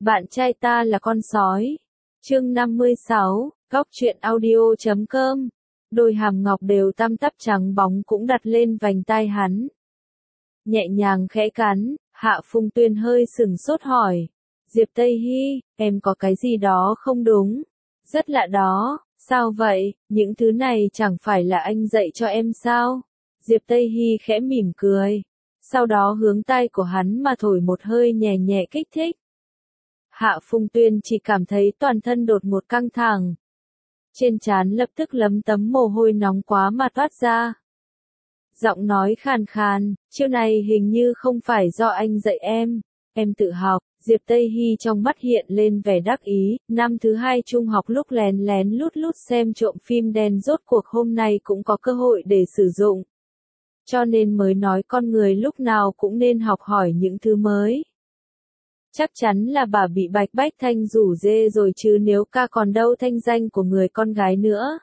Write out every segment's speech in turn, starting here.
Bạn trai ta là con sói. Chương 56, Góc truyện audio.com. Đôi hàm ngọc đều tăm tắp trắng bóng cũng đặt lên vành tai hắn. Nhẹ nhàng khẽ cắn, Hạ Phung Tuyên hơi sừng sốt hỏi. Diệp Tây Hy, em có cái gì đó không đúng? Rất lạ đó, sao vậy, những thứ này chẳng phải là anh dạy cho em sao? Diệp Tây Hy khẽ mỉm cười. Sau đó hướng tai của hắn mà thổi một hơi nhẹ nhẹ kích thích. Hạ Phung Tuyên chỉ cảm thấy toàn thân đột ngột căng thẳng. Trên trán lập tức lấm tấm mồ hôi nóng quá mà toát ra. Giọng nói khàn khàn, chiêu này hình như không phải do anh dạy em tự học. Diệp Tây Hy trong mắt hiện lên vẻ đắc ý, năm thứ 2 trung học lúc lén lén lút lút xem trộm phim đen rốt cuộc hôm nay cũng có cơ hội để sử dụng. Cho nên mới nói con người lúc nào cũng nên học hỏi những thứ mới. Chắc chắn là bà bị Bạch Bách Thanh rủ dê rồi chứ nếu ca còn đâu thanh danh của người con gái nữa.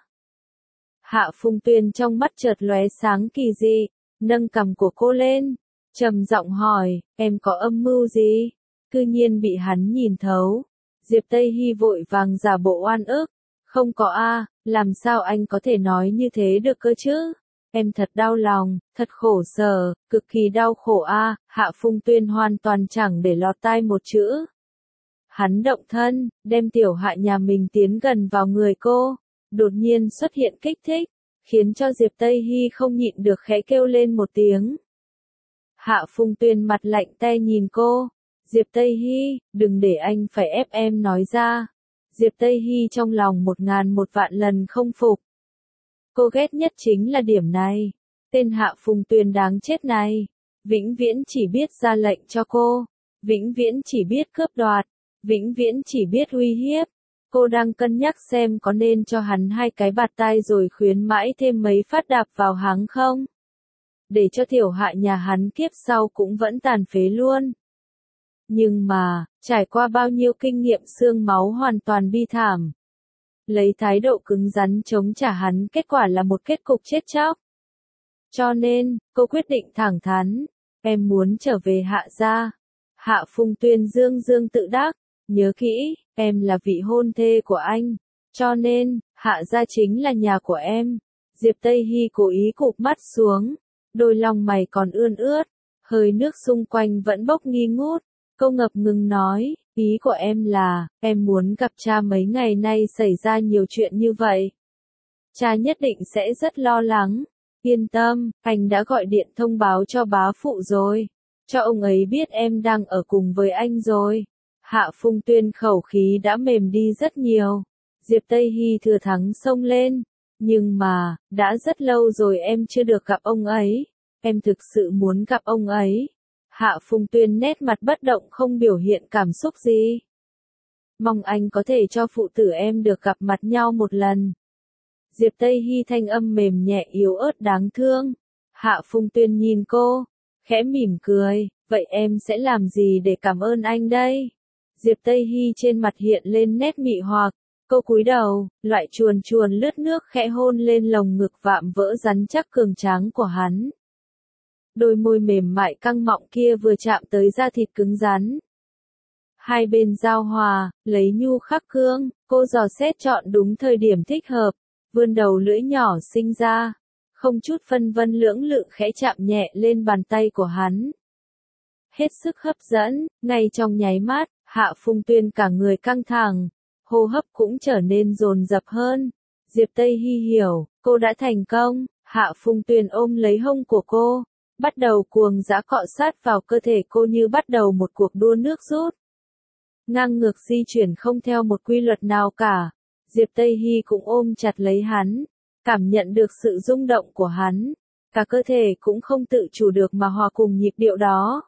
Hạ Phung Tuyên trong mắt chợt lóe sáng kỳ dị, nâng cằm của cô lên, trầm giọng hỏi, em có âm mưu gì? Cư nhiên bị hắn nhìn thấu. Diệp Tây Hy vội vàng giả bộ oan ức, không có a, làm sao anh có thể nói như thế được cơ chứ? Em thật đau lòng, thật khổ sở, cực kỳ đau khổ a. Hạ Phung Tuyên hoàn toàn chẳng để lọt tai một chữ. Hắn động thân, đem tiểu Hạ nhà mình tiến gần vào người cô, đột nhiên xuất hiện kích thích, khiến cho Diệp Tây Hy không nhịn được khẽ kêu lên một tiếng. Hạ Phung Tuyên mặt lạnh te nhìn cô, Diệp Tây Hy, đừng để anh phải ép em nói ra. Diệp Tây Hy trong lòng 1000 lần không phục. Cô ghét nhất chính là điểm này. Tên Hạ Phung Tuyên đáng chết này. Vĩnh viễn chỉ biết ra lệnh cho cô. Vĩnh viễn chỉ biết cướp đoạt. Vĩnh viễn chỉ biết uy hiếp. Cô đang cân nhắc xem có nên cho hắn 2 cái bạt tai rồi khuyến mãi thêm mấy phát đạp vào háng không? Để cho tiểu Hạ nhà hắn kiếp sau cũng vẫn tàn phế luôn. Nhưng mà, trải qua bao nhiêu kinh nghiệm xương máu hoàn toàn bi thảm. Lấy thái độ cứng rắn chống trả hắn, kết quả là một kết cục chết chóc. Cho nên, cô quyết định thẳng thắn, em muốn trở về Hạ gia. Hạ Phung Tuyên dương dương tự đắc, nhớ kỹ, em là vị hôn thê của anh, cho nên, Hạ gia chính là nhà của em. Diệp Tây Hy cố ý cụp mắt xuống, đôi lòng mày còn ươn ướt, hơi nước xung quanh vẫn bốc nghi ngút. Cô ngập ngừng nói, ý của em là, em muốn gặp cha mấy ngày nay xảy ra nhiều chuyện như vậy. Cha nhất định sẽ rất lo lắng. Yên tâm, anh đã gọi điện thông báo cho bá phụ rồi. Cho ông ấy biết em đang ở cùng với anh rồi. Hạ Phung Tuyên khẩu khí đã mềm đi rất nhiều. Diệp Tây Hy thừa thắng xông lên. Nhưng mà, đã rất lâu rồi em chưa được gặp ông ấy. Em thực sự muốn gặp ông ấy. Hạ Phung Tuyên nét mặt bất động không biểu hiện cảm xúc gì. Mong anh có thể cho phụ tử em được gặp mặt nhau một lần. Diệp Tây Hy thanh âm mềm nhẹ yếu ớt đáng thương. Hạ Phung Tuyên nhìn cô, khẽ mỉm cười, vậy em sẽ làm gì để cảm ơn anh đây? Diệp Tây Hy trên mặt hiện lên nét mị hoặc, cô cúi đầu, loại chuồn chuồn lướt nước khẽ hôn lên lồng ngực vạm vỡ rắn chắc cường tráng của hắn. Đôi môi mềm mại căng mọng kia vừa chạm tới da thịt cứng rắn. Hai bên giao hòa, lấy nhu khắc cương, cô dò xét chọn đúng thời điểm thích hợp, vươn đầu lưỡi nhỏ sinh ra, không chút phân vân lưỡng lự khẽ chạm nhẹ lên bàn tay của hắn. Hết sức hấp dẫn, ngay trong nháy mắt, Hạ Phung Tuyên cả người căng thẳng, hô hấp cũng trở nên dồn dập hơn. Diệp Tây Hy hiểu, cô đã thành công. Hạ Phung Tuyên ôm lấy hông của cô, bắt đầu cuồng dã cọ sát vào cơ thể cô như bắt đầu một cuộc đua nước rút. Ngang ngược di chuyển không theo một quy luật nào cả. Diệp Tây Hy cũng ôm chặt lấy hắn, cảm nhận được sự rung động của hắn. Cả cơ thể cũng không tự chủ được mà hòa cùng nhịp điệu đó.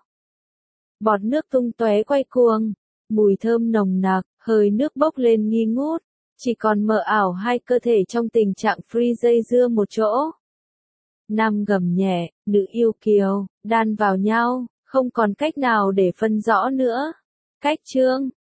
Bọt nước tung tóe quay cuồng, mùi thơm nồng nặc, hơi nước bốc lên nghi ngút. Chỉ còn mờ ảo hai cơ thể trong tình trạng free dây dưa một chỗ. Nam gầm nhẹ, nữ yêu kiều, đan vào nhau, không còn cách nào để phân rõ nữa. Cách chương